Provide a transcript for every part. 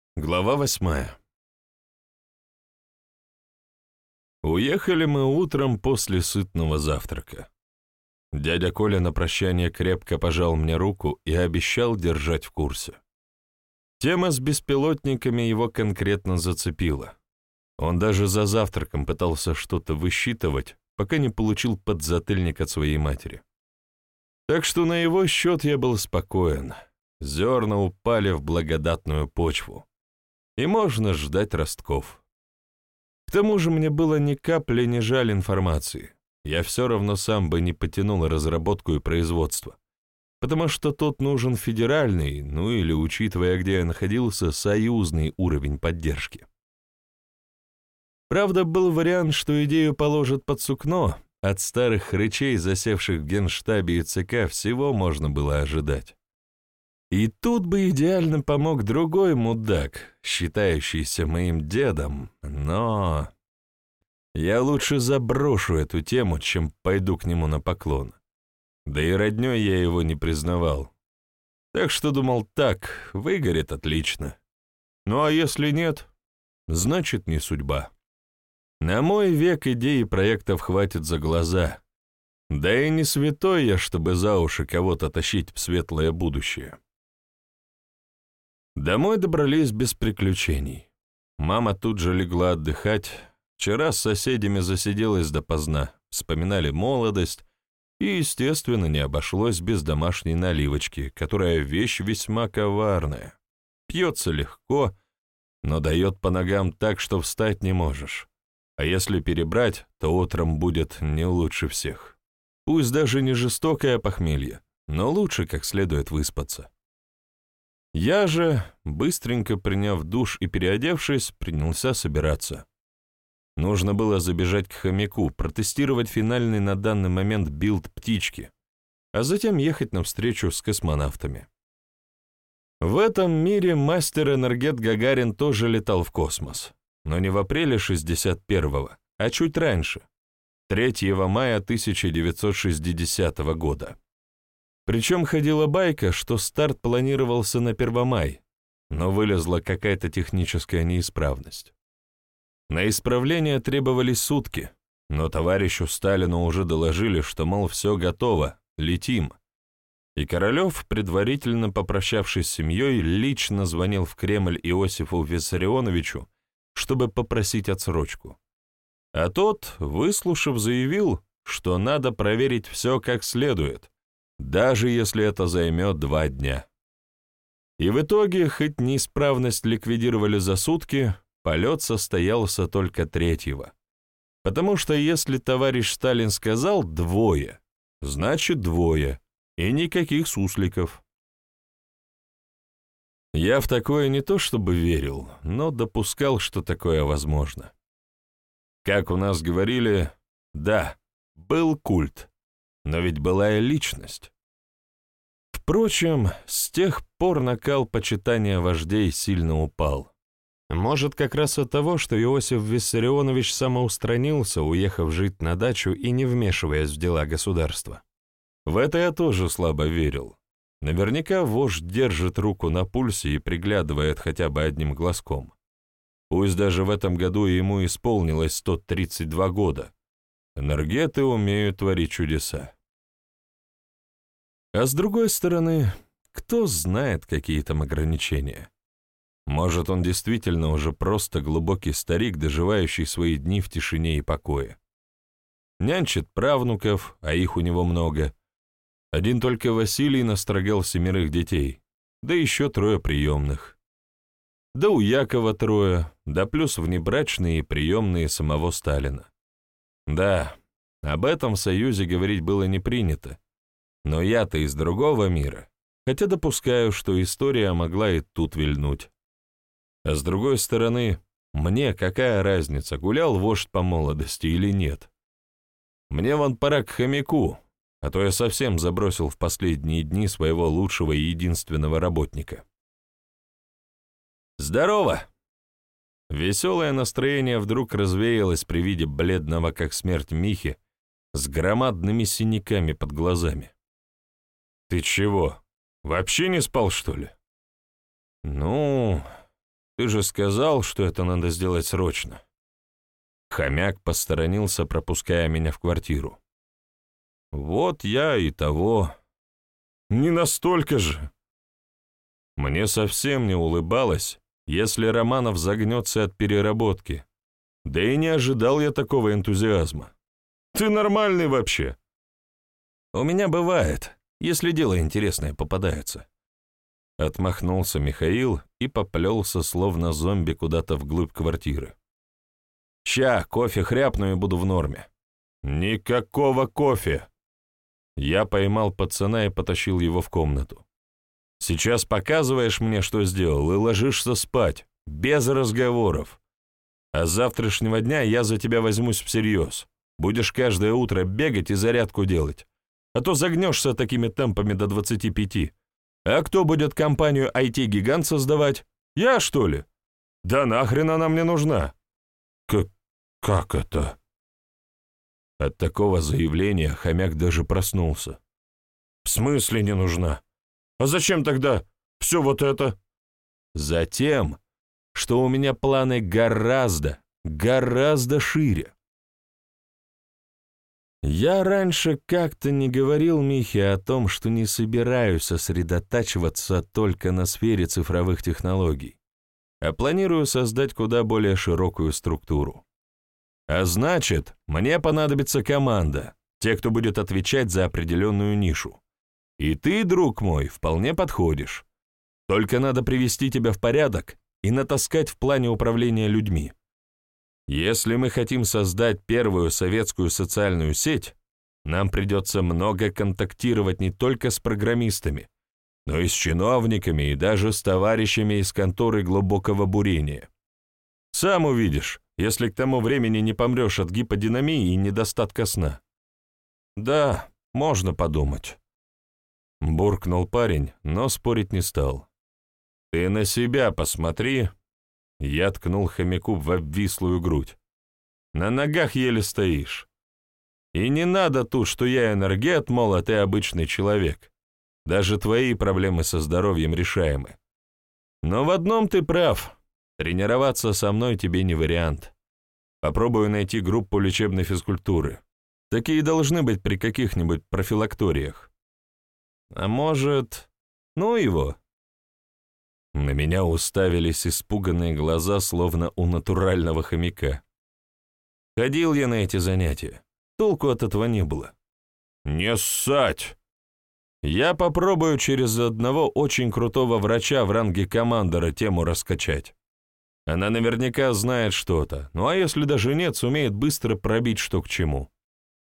Глава 8. Уехали мы утром после сытного завтрака. Дядя Коля на прощание крепко пожал мне руку и обещал держать в курсе. Тема с беспилотниками его конкретно зацепила. Он даже за завтраком пытался что-то высчитывать, пока не получил подзатыльник от своей матери. Так что на его счет я был спокоен. Зерна упали в благодатную почву. И можно ждать ростков. К тому же мне было ни капли не жаль информации. Я все равно сам бы не потянул разработку и производство, потому что тут нужен федеральный, ну или, учитывая, где я находился, союзный уровень поддержки. Правда, был вариант, что идею положат под сукно. От старых хрычей, засевших в Генштабе и ЦК, всего можно было ожидать. И тут бы идеально помог другой мудак, считающийся моим дедом, но... Я лучше заброшу эту тему, чем пойду к нему на поклон. Да и роднёй я его не признавал. Так что думал, так, выгорит отлично. Ну а если нет, значит не судьба. На мой век идей и проектов хватит за глаза. Да и не святой я, чтобы за уши кого-то тащить в светлое будущее. Домой добрались без приключений. Мама тут же легла отдыхать. Вчера с соседями засиделась допоздна, вспоминали молодость, и, естественно, не обошлось без домашней наливочки, которая вещь весьма коварная. Пьется легко, но дает по ногам так, что встать не можешь. А если перебрать, то утром будет не лучше всех. Пусть даже не жестокое похмелье, но лучше как следует выспаться. Я же, быстренько приняв душ и переодевшись, принялся собираться. Нужно было забежать к хомяку, протестировать финальный на данный момент билд птички, а затем ехать на встречу с космонавтами. В этом мире мастер-энергет Гагарин тоже летал в космос, но не в апреле 61-го, а чуть раньше, 3 мая 1960 года. Причем ходила байка, что старт планировался на Первомай, но вылезла какая-то техническая неисправность. На исправление требовались сутки, но товарищу Сталину уже доложили, что, мол, все готово, летим. И Королев, предварительно попрощавшись с семьей, лично звонил в Кремль Иосифу Виссарионовичу, чтобы попросить отсрочку. А тот, выслушав, заявил, что надо проверить все как следует, даже если это займет 2 дня. И в итоге, хоть неисправность ликвидировали за сутки, полет состоялся только 3-го. Потому что если товарищ Сталин сказал 2, значит 2, и никаких сусликов. Я в такое не то чтобы верил, но допускал, что такое возможно. Как у нас говорили, да, был культ, но ведь была и личность. Впрочем, с тех пор накал почитания вождей сильно упал. Может, как раз от того, что Иосиф Виссарионович самоустранился, уехав жить на дачу и не вмешиваясь в дела государства. В это я тоже слабо верил. Наверняка вождь держит руку на пульсе и приглядывает хотя бы одним глазком. Пусть даже в этом году ему исполнилось 132 года. Энергеты умеют творить чудеса. А с другой стороны, кто знает, какие там ограничения? Может, он действительно уже просто глубокий старик, доживающий свои дни в тишине и покое. Нянчит правнуков, а их у него много. Один только Василий настрогал 7 детей, да еще 3 приемных. Да у Якова 3, да плюс внебрачные и приемные самого Сталина. Да, об этом в Союзе говорить было не принято, но я-то из другого мира, хотя допускаю, что история могла и тут вильнуть. А с другой стороны, мне какая разница, гулял вождь по молодости или нет? Мне вон пора к хомяку, а то я совсем забросил в последние дни своего лучшего и единственного работника. «Здорово!» Веселое настроение вдруг развеялось при виде бледного, как смерть, Михи с громадными синяками под глазами. «Ты чего, вообще не спал, что ли?» «Ну, Ты же сказал, что это надо сделать срочно». Хомяк посторонился, пропуская меня в квартиру. «Вот я и того. Не настолько же». Мне совсем не улыбалось, если Романов загнется от переработки. Да и не ожидал я такого энтузиазма. «Ты нормальный вообще?» «У меня бывает, если дело интересное попадается». Отмахнулся Михаил и поплелся, словно зомби, куда-то вглубь квартиры. «Ща, кофе хряпну и буду в норме». «Никакого кофе!» Я поймал пацана и потащил его в комнату. «Сейчас показываешь мне, что сделал, и ложишься спать, без разговоров. А с завтрашнего дня я за тебя возьмусь всерьез. Будешь каждое утро бегать и зарядку делать. А то загнешься такими темпами до 25. А кто будет компанию IT-гигант создавать? Я, что ли? Да нахрен она мне нужна?» «Как это?» От такого заявления хомяк даже проснулся. «В смысле не нужна? А зачем тогда все вот это?» «Затем, что у меня планы гораздо шире. Я раньше как-то не говорил Михе о том, что не собираюсь сосредотачиваться только на сфере цифровых технологий, а планирую создать куда более широкую структуру. А значит, мне понадобится команда, те, кто будет отвечать за определенную нишу. И ты, друг мой, вполне подходишь. Только надо привести тебя в порядок и натаскать в плане управления людьми. Если мы хотим создать первую советскую социальную сеть, нам придется много контактировать не только с программистами, но и с чиновниками и даже с товарищами из конторы глубокого бурения. Сам увидишь, если к тому времени не помрешь от гиподинамии и недостатка сна. Да, можно подумать. Буркнул парень, но спорить не стал. Ты на себя посмотри. Я ткнул хомяку в обвислую грудь. На ногах еле стоишь. И не надо тут, что я энергет, мол, а ты обычный человек. Даже твои проблемы со здоровьем решаемы. Но в одном ты прав. Тренироваться со мной тебе не вариант. Попробую найти группу лечебной физкультуры. Такие должны быть при каких-нибудь профилакториях. А может, ну его? На меня уставились испуганные глаза, словно у натурального хомяка. Ходил я на эти занятия. Толку от этого не было. Не ссать! Я попробую через одного очень крутого врача в ранге командора тему раскачать. Она наверняка знает что-то, ну а если даже нет, сумеет быстро пробить, что к чему.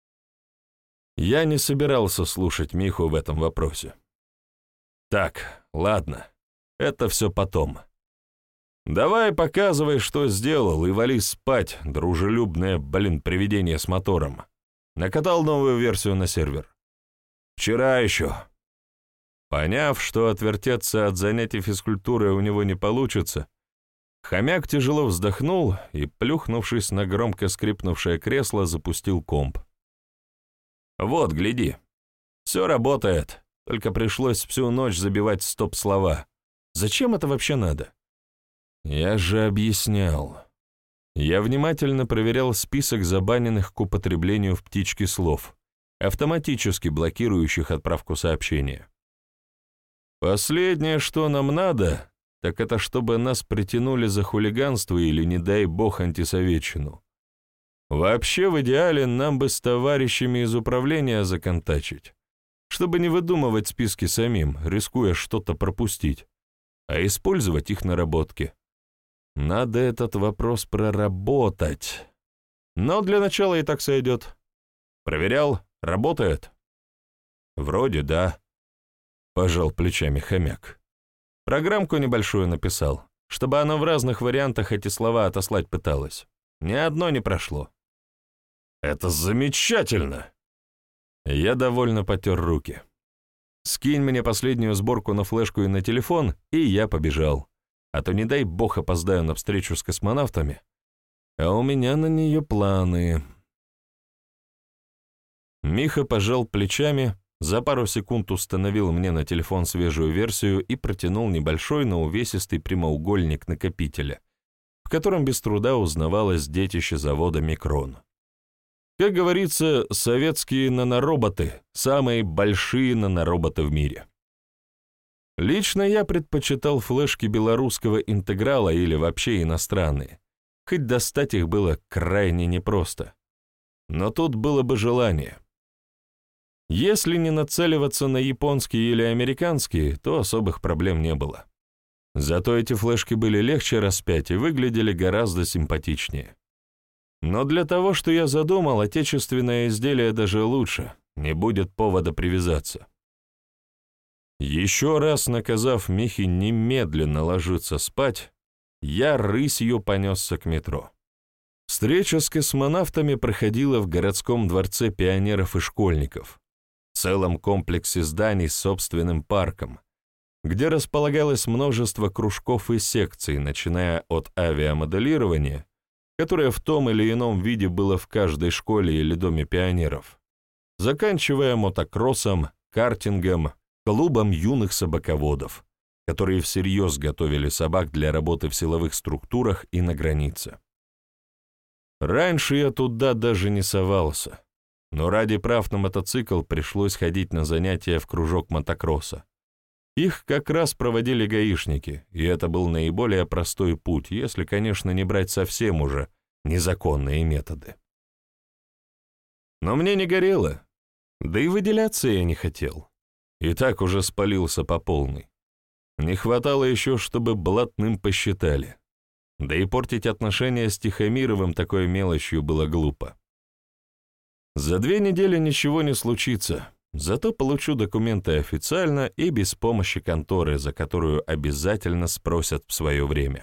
Я не собирался слушать Миху в этом вопросе. Так, ладно, это все потом. Давай показывай, что сделал, и вали спать, дружелюбное, привидение с мотором. Накатал новую версию на сервер. Вчера еще. Поняв, что отвертеться от занятий физкультурой у него не получится, хомяк тяжело вздохнул и, плюхнувшись на громко скрипнувшее кресло, запустил комп. «Вот, гляди. Все работает, только пришлось всю ночь забивать стоп-слова. Зачем это вообще надо?» «Я же объяснял». Я внимательно проверял список забаненных к употреблению в птичке слов, автоматически блокирующих отправку сообщения. Последнее, что нам надо, так это чтобы нас притянули за хулиганство или, не дай бог, антисоветчину. Вообще, в идеале, нам бы с товарищами из управления законтачить, чтобы не выдумывать списки самим, рискуя что-то пропустить, а использовать их наработки. Надо этот вопрос проработать. Но для начала и так сойдет. Проверял, работает? Вроде да. Пожал плечами хомяк. Программку небольшую написал, чтобы она в разных вариантах эти слова отослать пыталась. Ни одно не прошло. Это замечательно! Я довольно потер руки. Скинь мне последнюю сборку на флешку и на телефон, и я побежал. А то, не дай бог, опоздаю на встречу с космонавтами. А у меня на нее планы. Миха пожал плечами за пару секунд установил мне на телефон свежую версию и протянул небольшой, но увесистый прямоугольник накопителя, в котором без труда узнавалось детище завода «Микрон». Как говорится, советские нанороботы — самые большие нанороботы в мире. Лично я предпочитал флешки белорусского интеграла или вообще иностранные, хоть достать их было крайне непросто. Но тут было бы желание. Если не нацеливаться на японские или американские, то особых проблем не было. Зато эти флешки были легче распять и выглядели гораздо симпатичнее. Но для того, что я задумал, отечественное изделие даже лучше, не будет повода привязаться. Еще раз наказав Михе немедленно ложиться спать, я рысью понесся к метро. Встреча с космонавтами проходила в городском дворце пионеров и школьников, в целом комплексе зданий с собственным парком, где располагалось множество кружков и секций, начиная от авиамоделирования, которое в том или ином виде было в каждой школе или доме пионеров, заканчивая мотокроссом, картингом, клубом юных собаководов, которые всерьез готовили собак для работы в силовых структурах и на границе. Раньше я туда даже не совался, но ради прав на мотоцикл пришлось ходить на занятия в кружок мотокросса. Их как раз проводили гаишники, и это был наиболее простой путь, если, конечно, не брать совсем уже незаконные методы. Но мне не горело, да и выделяться я не хотел. И так уже спалился по полной. Не хватало еще, чтобы блатным посчитали. Да и портить отношения с Тихомировым такой мелочью было глупо. За 2 недели ничего не случится, зато получу документы официально и без помощи конторы, за которую обязательно спросят в свое время.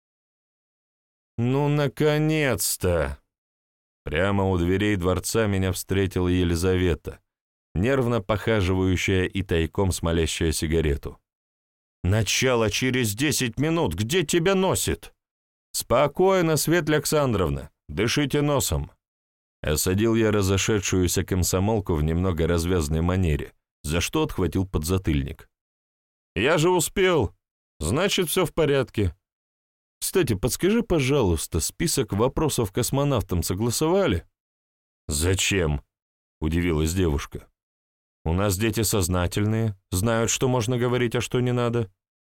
Ну, наконец-то! Прямо у дверей дворца меня встретила Елизавета, нервно похаживающая и тайком смолящая сигарету. «Начало через 10 минут! Где тебя носит?» «Спокойно, Светлана Александровна, дышите носом!» Осадил я разошедшуюся комсомолку в немного развязной манере, за что отхватил подзатыльник. «Я же успел! Значит, все в порядке. Кстати, подскажи, пожалуйста, список вопросов космонавтам согласовали?» «Зачем?» — удивилась девушка. «У нас дети сознательные, знают, что можно говорить, а что не надо».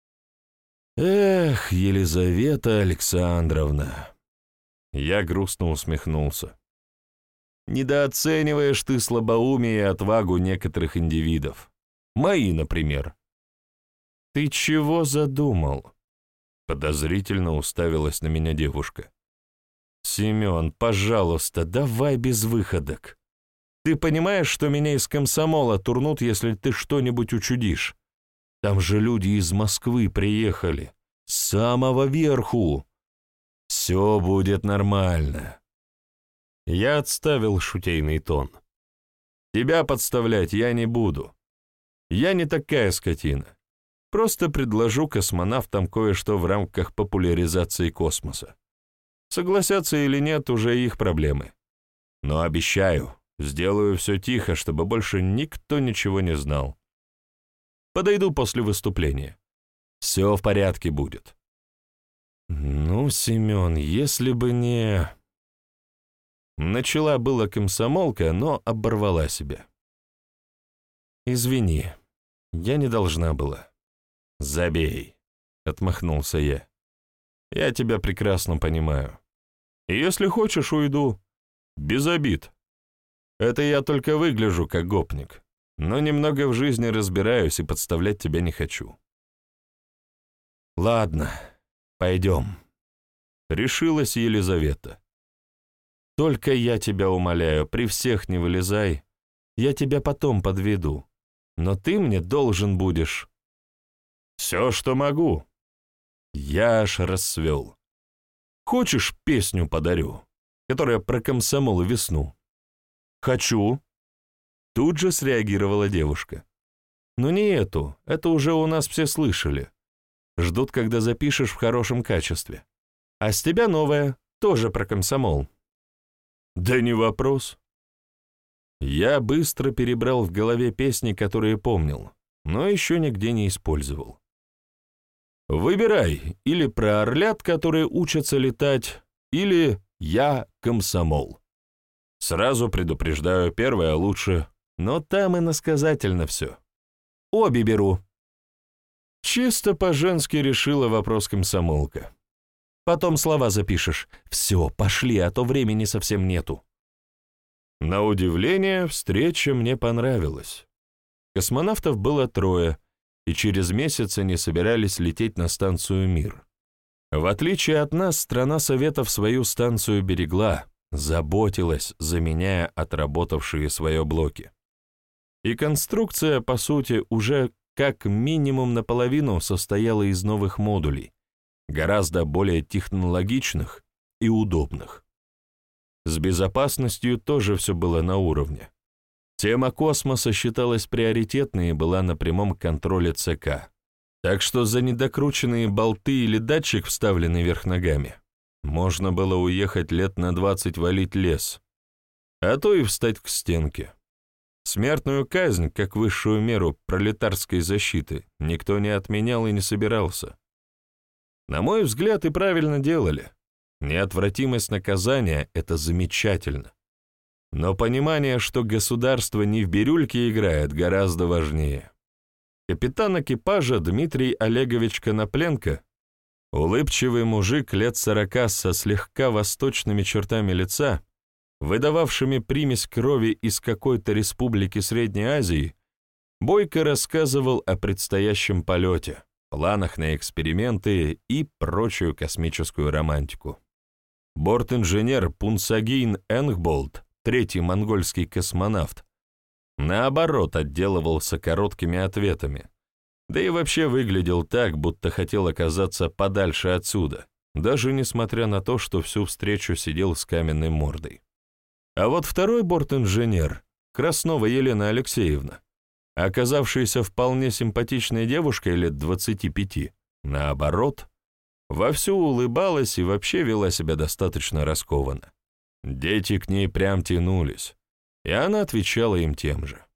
«Эх, Елизавета Александровна!» Я грустно усмехнулся. «Недооцениваешь ты слабоумие и отвагу некоторых индивидов. Мои, например». «Ты чего задумал?» Подозрительно уставилась на меня девушка. «Семен, пожалуйста, давай без выходок. Ты понимаешь, что меня из комсомола турнут, если ты что-нибудь учудишь? Там же люди из Москвы приехали. С самого верху. Все будет нормально». Я отставил шутейный тон. «Тебя подставлять я не буду. Я не такая скотина. Просто предложу космонавтам кое-что в рамках популяризации космоса. Согласятся или нет, уже их проблемы. Но обещаю, сделаю все тихо, чтобы больше никто ничего не знал. Подойду после выступления. Все в порядке будет». «Ну, Семен, если бы не...» Начала была комсомолка, но оборвала себя. «Извини, я не должна была». «Забей», — отмахнулся я. «Я тебя прекрасно понимаю. И если хочешь, уйду. Без обид. Это я только выгляжу как гопник, но немного в жизни разбираюсь и подставлять тебя не хочу». «Ладно, пойдем», — решилась Елизавета. «Только я тебя умоляю, при всех не вылезай. Я тебя потом подведу, но ты мне должен будешь...» «Все, что могу». Я аж расцвел. «Хочешь, песню подарю, которая про комсомол и весну?» «Хочу». Тут же среагировала девушка. «Но не эту, это уже у нас все слышали. Ждут, когда запишешь в хорошем качестве. А с тебя новая, тоже про комсомол». «Да не вопрос». Я быстро перебрал в голове песни, которые помнил, но еще нигде не использовал. Выбирай, или про орлят, которые учатся летать, или «Я комсомол». Сразу предупреждаю, первое лучше, но там иносказательно все. Обе беру. Чисто по-женски решила вопрос комсомолка. Потом слова запишешь. Все, пошли, а то времени совсем нету. На удивление, встреча мне понравилась. Космонавтов было 3, и через месяц они собирались лететь на станцию «Мир». В отличие от нас, страна Советов свою станцию берегла, заботилась, заменяя отработавшие свое блоки. И конструкция, по сути, уже как минимум наполовину состояла из новых модулей, гораздо более технологичных и удобных. С безопасностью тоже все было на уровне. Тема космоса считалась приоритетной и была на прямом контроле ЦК. Так что за недокрученные болты или датчик, вставленный вверх ногами, можно было уехать лет на 20 валить лес, а то и встать к стенке. Смертную казнь, как высшую меру пролетарской защиты, никто не отменял и не собирался. На мой взгляд, и правильно делали. Неотвратимость наказания — это замечательно. Но понимание, что государство не в бирюльке играет, гораздо важнее. Капитан экипажа Дмитрий Олегович Конопленко, улыбчивый мужик лет 40 со слегка восточными чертами лица, выдававшими примесь крови из какой-то республики Средней Азии, бойко рассказывал о предстоящем полете, планах на эксперименты и прочую космическую романтику. Борт-инженер Пунсагин Энгболт, 3-й монгольский космонавт, наоборот отделывался короткими ответами, да и вообще выглядел так, будто хотел оказаться подальше отсюда, даже несмотря на то, что всю встречу сидел с каменной мордой. А вот второй борт-инженер, Краснова Елена Алексеевна, оказавшаяся вполне симпатичной девушкой лет 25, наоборот, вовсю улыбалась и вообще вела себя достаточно раскованно. Дети к ней прям тянулись, и она отвечала им тем же.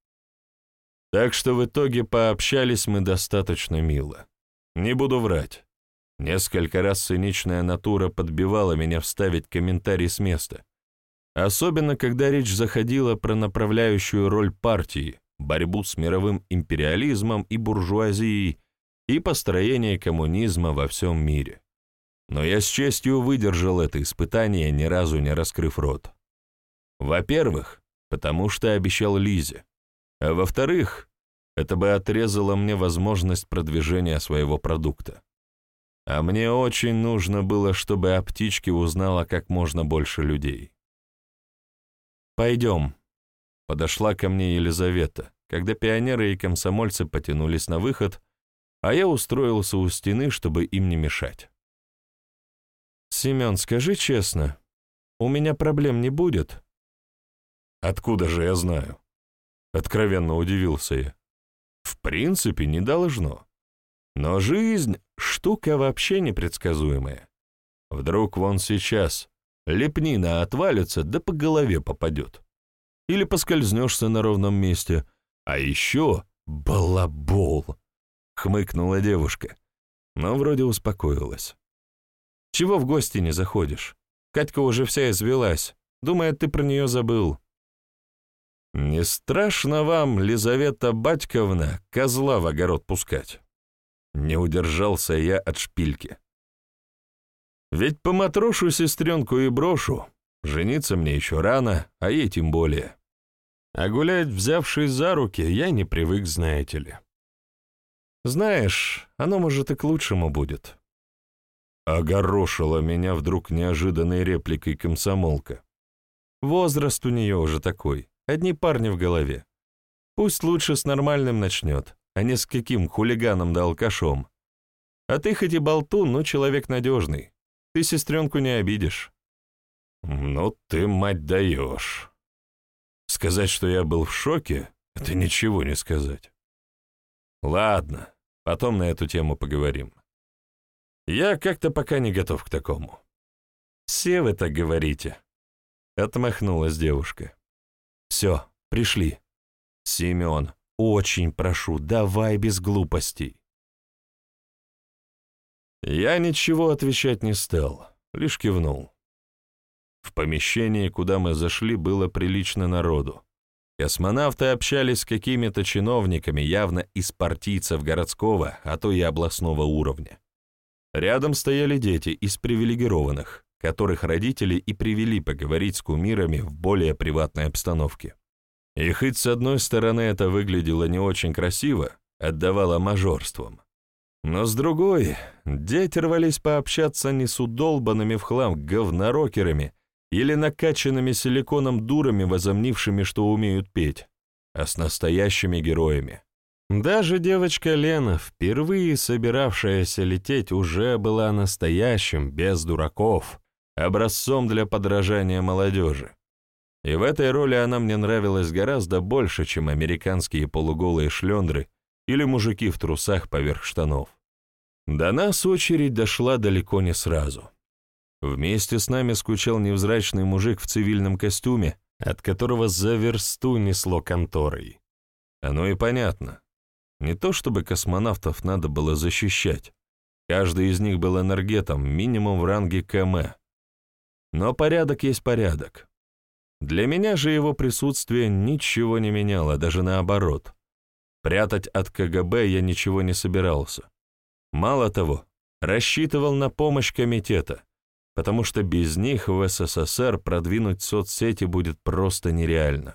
Так что в итоге пообщались мы достаточно мило. Не буду врать. Несколько раз циничная натура подбивала меня вставить комментарий с места. Особенно, когда речь заходила про направляющую роль партии, борьбу с мировым империализмом и буржуазией и построение коммунизма во всем мире. Но я с честью выдержал это испытание, ни разу не раскрыв рот. Во-первых, потому что обещал Лизе, а во-вторых, это бы отрезало мне возможность продвижения своего продукта. А мне очень нужно было, чтобы о птичке узнало как можно больше людей. «Пойдем», — подошла ко мне Елизавета, когда пионеры и комсомольцы потянулись на выход, а я устроился у стены, чтобы им не мешать. «Семен, скажи честно, у меня проблем не будет?» «Откуда же я знаю?» — откровенно удивился я. «В принципе, не должно. Но жизнь — штука вообще непредсказуемая. Вдруг вон сейчас лепнина отвалится, да по голове попадет. Или поскользнешься на ровном месте. А еще балабол!» — хмыкнула девушка, но вроде успокоилась. «Чего в гости не заходишь? Катька уже вся извелась. Думает, ты про нее забыл». «Не страшно вам, Лизавета Батьковна, козла в огород пускать?» Не удержался я от шпильки. «Ведь поматрошу сестренку и брошу. Жениться мне еще рано, а ей тем более. А гулять, взявшись за руки, я не привык, знаете ли. Знаешь, оно, может, и к лучшему будет». Огорошила меня вдруг неожиданной репликой комсомолка. «Возраст у нее уже такой, одни парни в голове. Пусть лучше с нормальным начнет, а не с каким хулиганом да алкашом. А ты хоть и болтун, но человек надежный. Ты сестренку не обидишь». «Ну ты, мать, даешь. Сказать, что я был в шоке, это ничего не сказать. Ладно, потом на эту тему поговорим. Я как-то пока не готов к такому». «Все вы так говорите», — отмахнулась девушка. «Все, Пришли. Семен, очень прошу, давай без глупостей. Я ничего отвечать не стал, лишь кивнул. В помещении, куда мы зашли, было прилично народу. Космонавты общались с какими-то чиновниками, явно из партийцев городского, а то и областного уровня. Рядом стояли дети из привилегированных, которых родители и привели поговорить с кумирами в более приватной обстановке. И хоть с одной стороны это выглядело не очень красиво, отдавало мажорством, но с другой, дети рвались пообщаться не с удолбанными в хлам говнорокерами или накачанными силиконом дурами, возомнившими, что умеют петь, а с настоящими героями. Даже девочка Лена, впервые собиравшаяся лететь, уже была настоящим, без дураков, образцом для подражания молодежи. И в этой роли она мне нравилась гораздо больше, чем американские полуголые шлендры или мужики в трусах поверх штанов. До нас очередь дошла далеко не сразу. Вместе с нами скучал невзрачный мужик в цивильном костюме, от которого за версту несло конторой. Оно и понятно. Не то чтобы космонавтов надо было защищать. Каждый из них был энергетом, минимум в ранге КМ. Но порядок есть порядок. Для меня же его присутствие ничего не меняло, даже наоборот. Прятать от КГБ я ничего не собирался. Мало того, рассчитывал на помощь комитета, потому что без них в СССР продвинуть соцсети будет просто нереально.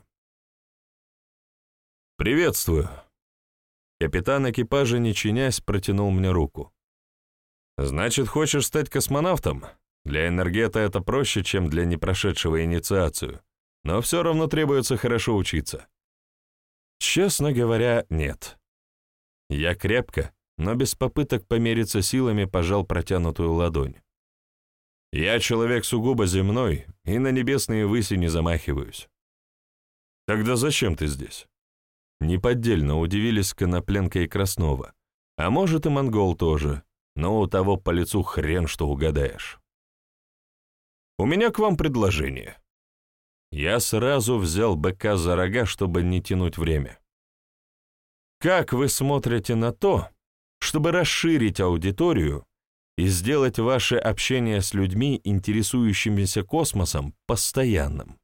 «Приветствую!» Капитан экипажа, не чинясь, протянул мне руку. «Значит, хочешь стать космонавтом? Для энергета это проще, чем для непрошедшего инициацию, но все равно требуется хорошо учиться». Честно говоря, нет. Я крепко, но без попыток помериться силами пожал протянутую ладонь. Я человек сугубо земной и на небесные выси не замахиваюсь. Тогда зачем ты здесь? Неподдельно удивились Конопленко и Краснова, а может и монгол тоже, но у того по лицу хрен что угадаешь. У меня к вам предложение. Я сразу взял быка за рога, чтобы не тянуть время. Как вы смотрите на то, чтобы расширить аудиторию и сделать ваше общение с людьми, интересующимися космосом, постоянным?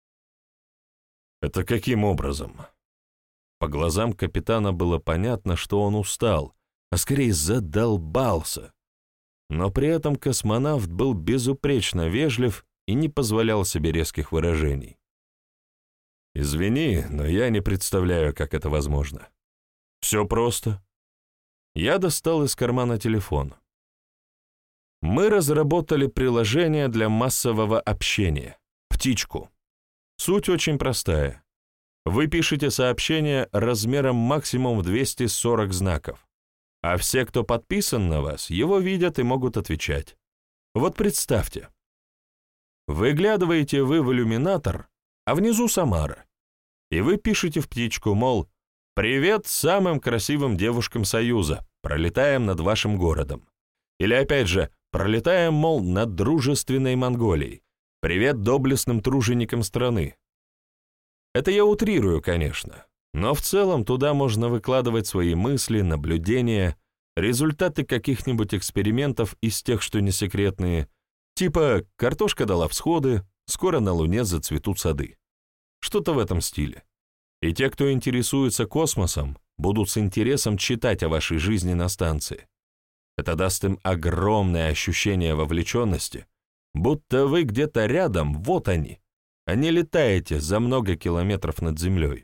Это каким образом? По глазам капитана было понятно, что он устал, а скорее задолбался. Но при этом космонавт был безупречно вежлив и не позволял себе резких выражений. «Извини, но я не представляю, как это возможно. Все просто». Я достал из кармана телефон. Мы разработали приложение для массового общения «Птичку». Суть очень простая. Вы пишете сообщение размером максимум в 240 знаков, а все, кто подписан на вас, его видят и могут отвечать. Вот представьте. Выглядываете вы в иллюминатор, а внизу Самара, и вы пишете в птичку, мол, «Привет самым красивым девушкам Союза, пролетаем над вашим городом». Или опять же, «Пролетаем, мол, над дружественной Монголией. Привет доблестным труженикам страны». Это я утрирую, конечно, но в целом туда можно выкладывать свои мысли, наблюдения, результаты каких-нибудь экспериментов из тех, что не секретные, типа «Картошка дала всходы, скоро на Луне зацветут сады». Что-то в этом стиле. И те, кто интересуется космосом, будут с интересом читать о вашей жизни на станции. Это даст им огромное ощущение вовлеченности, будто вы где-то рядом, вот они, а не летаете за много километров над землей.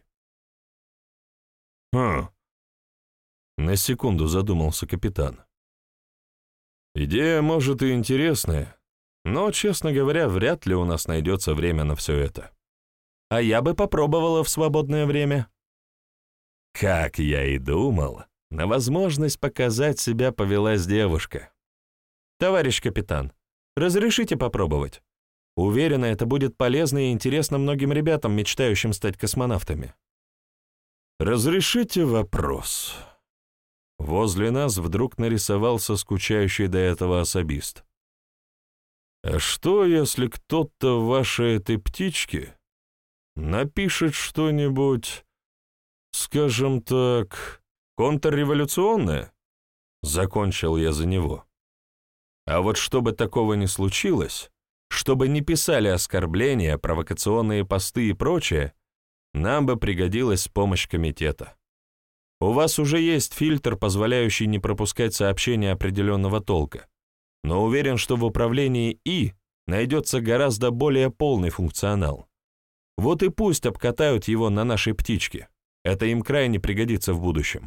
На секунду задумался капитан. Идея, может, и интересная, но, честно говоря, вряд ли у нас найдется время на все это. А я бы попробовала в свободное время. Как я и думал, на возможность показать себя повелась девушка. Товарищ капитан, разрешите попробовать? Уверена, это будет полезно и интересно многим ребятам, мечтающим стать космонавтами. Разрешите вопрос. Возле нас вдруг нарисовался скучающий до этого особист. А что, если кто-то в вашей этой птичке напишет что-нибудь, скажем так, контрреволюционное, закончил я за него. А вот чтобы такого не случилось, чтобы не писали оскорбления, провокационные посты и прочее, нам бы пригодилась помощь комитета. У вас уже есть фильтр, позволяющий не пропускать сообщения определенного толка, но уверен, что в управлении И найдется гораздо более полный функционал. Вот и пусть обкатают его на нашей птичке. Это им крайне пригодится в будущем.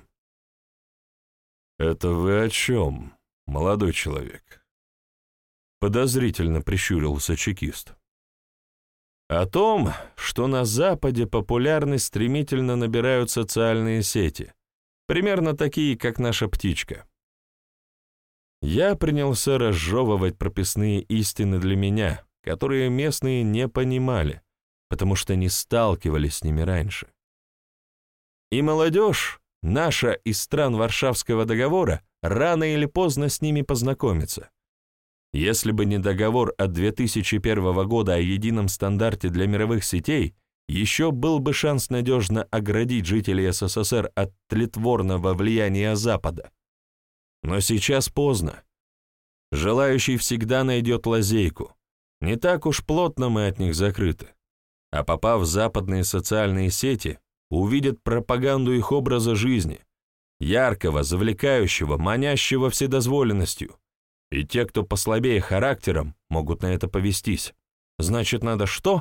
«Это вы о чем, молодой человек?» Подозрительно прищурился чекист. «О том, что на Западе популярность стремительно набирают социальные сети, примерно такие, как наша птичка». Я принялся разжевывать прописные истины для меня, которые местные не понимали, потому что не сталкивались с ними раньше. И молодежь, наша из стран Варшавского договора, рано или поздно с ними познакомится. Если бы не договор от 2001 года о едином стандарте для мировых сетей, еще был бы шанс надежно оградить жителей СССР от тлетворного влияния Запада. Но сейчас поздно. Желающий всегда найдет лазейку. Не так уж плотно мы от них закрыты. А попав в западные социальные сети, увидят пропаганду их образа жизни, яркого, завлекающего, манящего вседозволенностью. И те, кто послабее характером, могут на это повестись. Значит, надо что?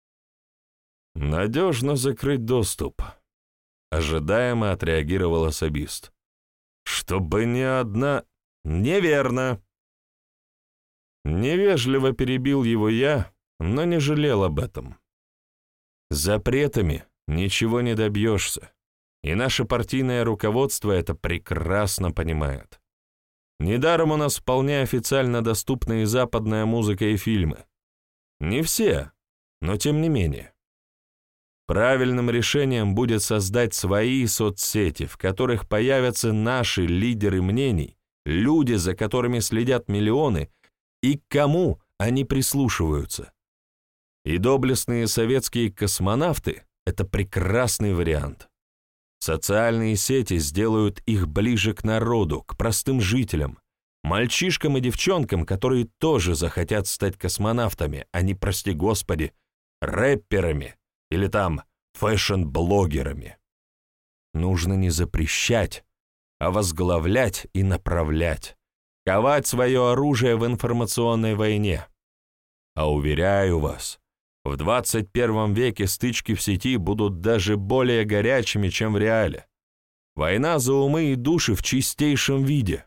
Надежно закрыть доступ. Ожидаемо отреагировал особист. Чтобы ни одна... Неверно. Невежливо перебил его я, но не жалел об этом. Запретами ничего не добьешься, и наше партийное руководство это прекрасно понимает. Недаром у нас вполне официально доступны и западная музыка, и фильмы. Не все, но тем не менее. Правильным решением будет создать свои соцсети, в которых появятся наши лидеры мнений, люди, за которыми следят миллионы, и к кому они прислушиваются. И доблестные советские космонавты — это прекрасный вариант. Социальные сети сделают их ближе к народу, к простым жителям, мальчишкам и девчонкам, которые тоже захотят стать космонавтами, а не, прости господи, рэперами или там фэшн-блогерами. Нужно не запрещать, а возглавлять и направлять, ковать свое оружие в информационной войне. А уверяю вас, в 21 веке стычки в сети будут даже более горячими, чем в реале. Война за умы и души в чистейшем виде.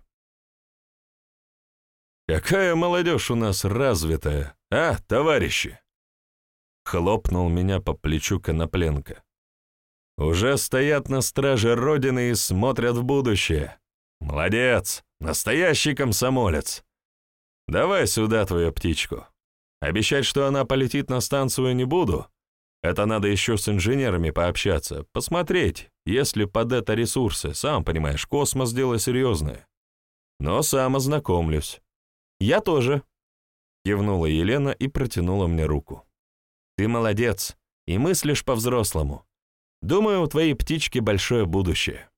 «Какая молодежь у нас развитая, а, товарищи?» Хлопнул меня по плечу Конопленко. «Уже стоят на страже Родины и смотрят в будущее. Молодец, настоящий комсомолец. Давай сюда твою птичку. Обещать, что она полетит на станцию, не буду. Это надо еще с инженерами пообщаться, посмотреть, есть ли под это ресурсы. Сам понимаешь, космос — дело серьезное. Но сам ознакомлюсь». «Я тоже», — кивнула Елена и протянула мне руку. «Ты молодец и мыслишь по-взрослому. Думаю, у твоей птички большое будущее».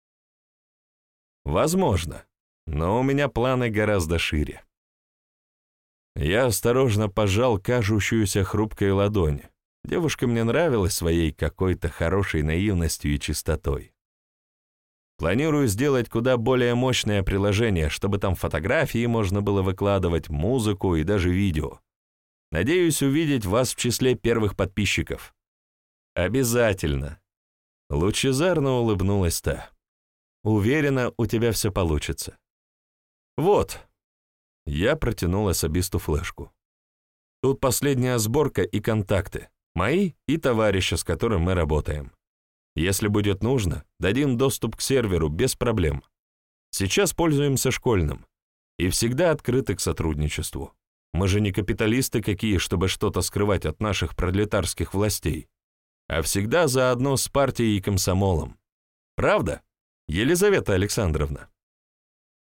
«Возможно, но у меня планы гораздо шире». Я осторожно пожал кажущуюся хрупкой ладонь. Девушка мне нравилась своей какой-то хорошей наивностью и чистотой. Планирую сделать куда более мощное приложение, чтобы там фотографии можно было выкладывать, музыку и даже видео. Надеюсь увидеть вас в числе первых подписчиков. Обязательно. Лучезарно улыбнулась та. Уверена, у тебя все получится. Вот. Я протянул особисту флешку. Тут последняя сборка и контакты. Мои и товарища, с которым мы работаем. Если будет нужно, дадим доступ к серверу без проблем. Сейчас пользуемся школьным. И всегда открыты к сотрудничеству. Мы же не капиталисты какие, чтобы что-то скрывать от наших пролетарских властей. А всегда заодно с партией и комсомолом. Правда, Елизавета Александровна?